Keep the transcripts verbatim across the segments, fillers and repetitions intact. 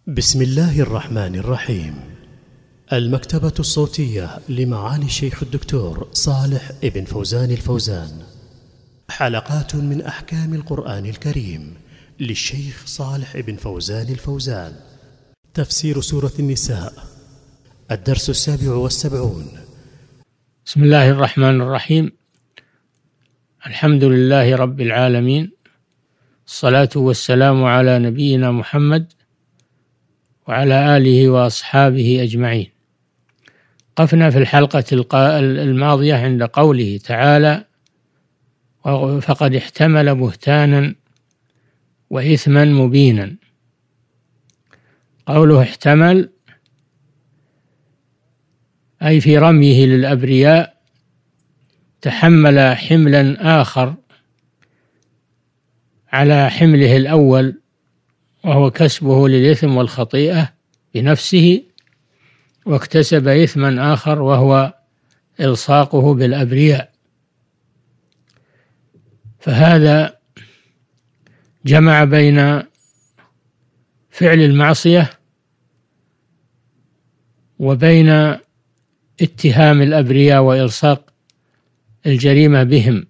بسم الله الرحمن الرحيم. المكتبة الصوتية لمعالي الشيخ الدكتور صالح ابن فوزان الفوزان، حلقات من أحكام القرآن الكريم للشيخ صالح ابن فوزان الفوزان. تفسير سورة النساء، الدرس السابع والسبعون. بسم الله الرحمن الرحيم. الحمد لله رب العالمين، الصلاة والسلام على نبينا محمد وعلى آله وأصحابه أجمعين. قفنا في الحلقة الماضية عند قوله تعالى: فقد احتمل بهتانا وإثما مبينا. قوله احتمل أي في رميه للأبرياء تحمل حملا آخر على حمله الأول، وهو كسبه للإثم والخطيئة بنفسه، واكتسب إثما آخر وهو إلصاقه بالأبرياء. فهذا جمع بين فعل المعصية وبين اتهام الأبرياء وإلصاق الجريمة بهم،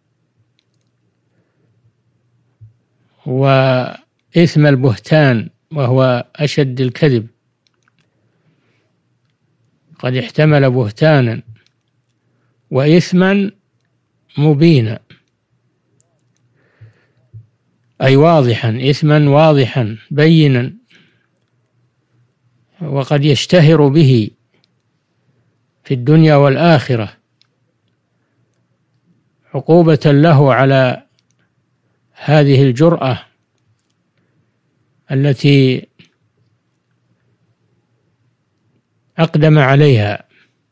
وإثم البهتان وهو أشد الكذب. قد احتمل بهتانا وإثما مبينا، أي واضحا، إثما واضحا بينا، وقد يشتهر به في الدنيا والآخرة عقوبة له على هذه الجرأة التي أقدم عليها.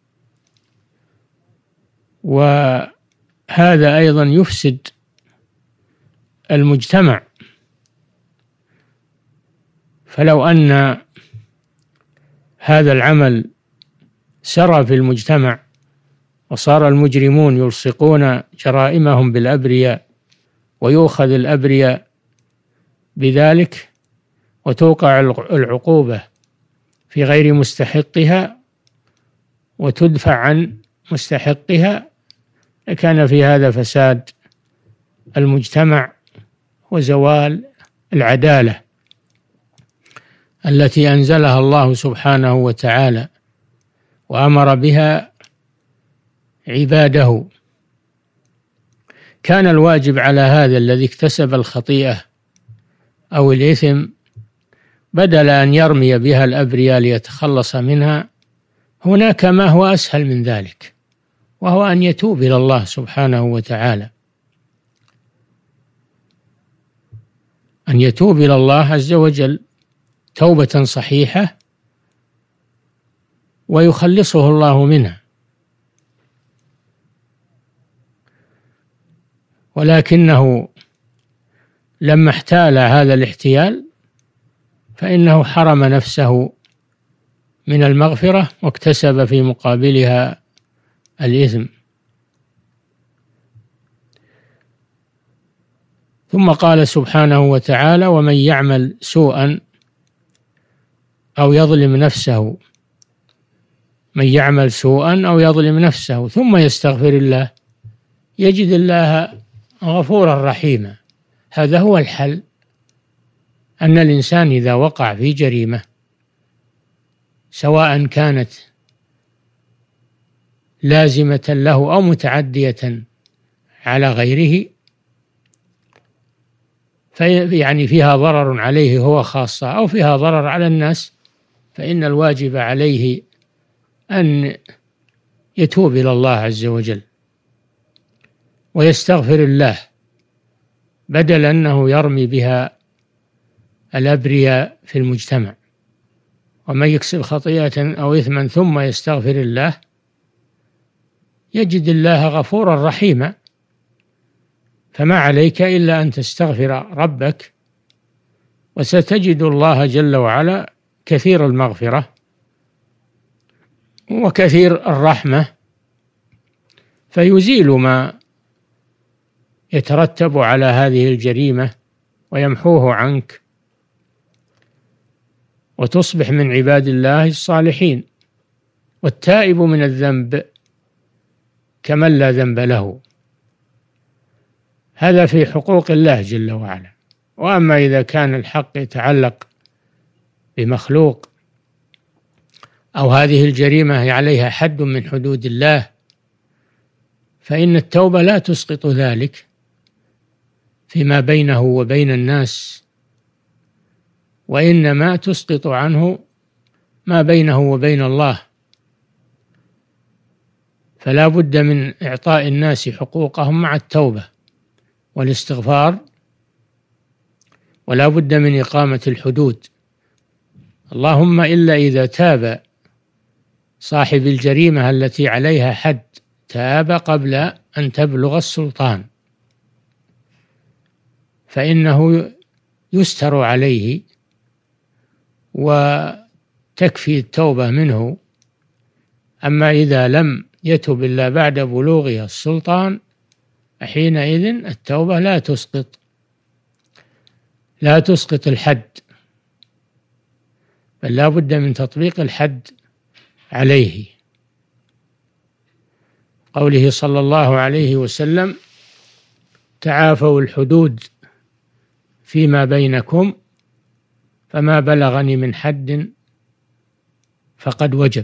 وهذا أيضا يفسد المجتمع، فلو أن هذا العمل سرى في المجتمع وصار المجرمون يلصقون جرائمهم بالأبرياء ويؤخذ الأبرياء بذلك وتوقع العقوبة في غير مستحقها وتدفع عن مستحقها، لكان في هذا فساد المجتمع وزوال العدالة التي أنزلها الله سبحانه وتعالى وأمر بها عباده. كان الواجب على هذا الذي اكتسب الخطيئة أو الإثم، بدل أن يرمي بها الأبرياء ليتخلص منها، هناك ما هو أسهل من ذلك، وهو أن يتوب إلى الله سبحانه وتعالى، أن يتوب إلى الله عز وجل توبة صحيحة ويخلصه الله منها. ولكنه لما احتال هذا الاحتيال فإنه حرم نفسه من المغفرة واكتسب في مقابلها الإثم. ثم قال سبحانه وتعالى: ومن يعمل سوءا أو يظلم نفسه من يعمل سوءا أو يظلم نفسه ثم يستغفر الله يجد الله غفورا رحيما. هذا هو الحل، أن الإنسان إذا وقع في جريمة سواء كانت لازمة له أو متعدية على غيره، في يعني فيها ضرر عليه هو خاصة أو فيها ضرر على الناس، فإن الواجب عليه أن يتوب إلى الله عز وجل ويستغفر الله، بدل أنه يرمي بها الأبرياء في المجتمع. ومن يكسب خطيئة أو إثما ثم يستغفر الله يجد الله غفورا رحيما. فما عليك إلا أن تستغفر ربك، وستجد الله جل وعلا كثير المغفرة وكثير الرحمة، فيزيل ما يترتب على هذه الجريمة ويمحوه عنك وتصبح من عباد الله الصالحين. والتائب من الذنب كمن لا ذنب له. هذا في حقوق الله جل وعلا. وأما إذا كان الحق يتعلق بمخلوق أو هذه الجريمة عليها حد من حدود الله، فإن التوبة لا تسقط ذلك فيما بينه وبين الناس، وإنما تسقط عنه ما بينه وبين الله. فلا بد من إعطاء الناس حقوقهم مع التوبة والاستغفار، ولا بد من إقامة الحدود، اللهم إلا إذا تاب صاحب الجريمة التي عليها حد، تاب قبل أن تبلغ السلطان، فإنه يستر عليه وتكفي التوبة منه. أما إذا لم يتب إلا بعد بلوغه السلطان، حينئذ التوبة لا تسقط لا تسقط الحد، بل لا بد من تطبيق الحد عليه. قوله صلى الله عليه وسلم: تعافوا الحدود فيما بينكم، فما بلغني من حد فقد وجب.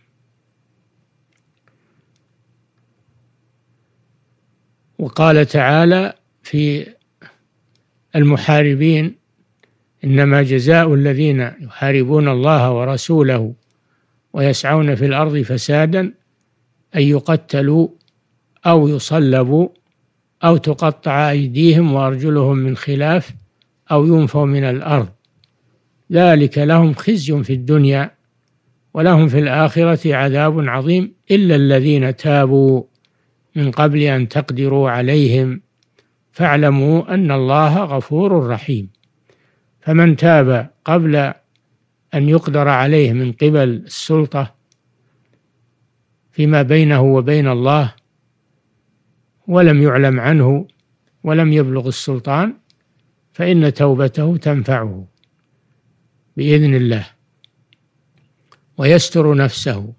وقال تعالى في المحاربين: إنما جزاء الذين يحاربون الله ورسوله ويسعون في الأرض فسادا أن يقتلوا أو يصلبوا أو تقطع أيديهم وأرجلهم من خلاف أو ينفوا من الأرض، ذلك لهم خزي في الدنيا ولهم في الآخرة عذاب عظيم، إلا الذين تابوا من قبل أن تقدروا عليهم فاعلموا أن الله غفور رحيم. فمن تاب قبل أن يقدر عليه من قبل السلطة فيما بينه وبين الله ولم يعلم عنه ولم يبلغ السلطان، فإن توبته تنفعه بإذن الله ويستر نفسه.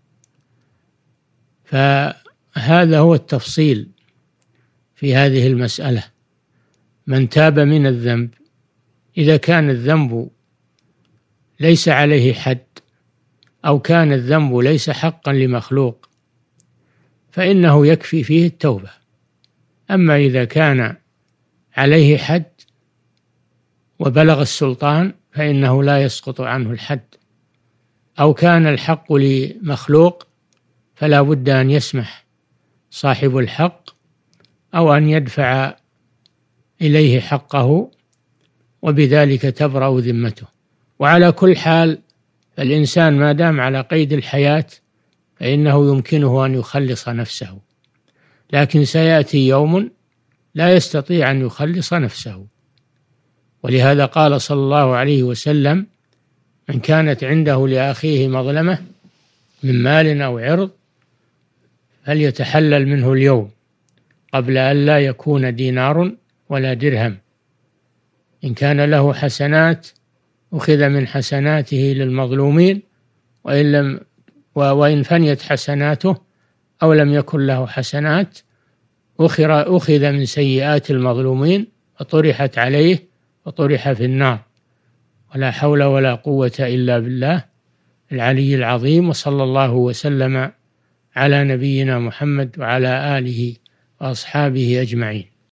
فهذا هو التفصيل في هذه المسألة. من تاب من الذنب، إذا كان الذنب ليس عليه حد أو كان الذنب ليس حقا لمخلوق، فإنه يكفي فيه التوبة. أما إذا كان عليه حد وبلغ السلطان فإنه لا يسقط عنه الحد، أو كان الحق لمخلوق فلا بد أن يسمح صاحب الحق أو أن يدفع إليه حقه، وبذلك تبرأ ذمته. وعلى كل حال الإنسان ما دام على قيد الحياة فإنه يمكنه أن يخلص نفسه، لكن سيأتي يوم لا يستطيع أن يخلص نفسه. ولهذا قال صلى الله عليه وسلم: من كانت عنده لأخيه مظلمة من مال أو عرض فليتحلل منه اليوم قبل أن لا يكون دينار ولا درهم. إن كان له حسنات أخذ من حسناته للمظلومين، وإن لم وإن فنيت حسناته أو لم يكن له حسنات أخذ من سيئات المظلومين وطرحت عليه وطرح في النار. ولا حول ولا قوة إلا بالله العلي العظيم. وصلى الله وسلم على نبينا محمد وعلى آله وأصحابه أجمعين.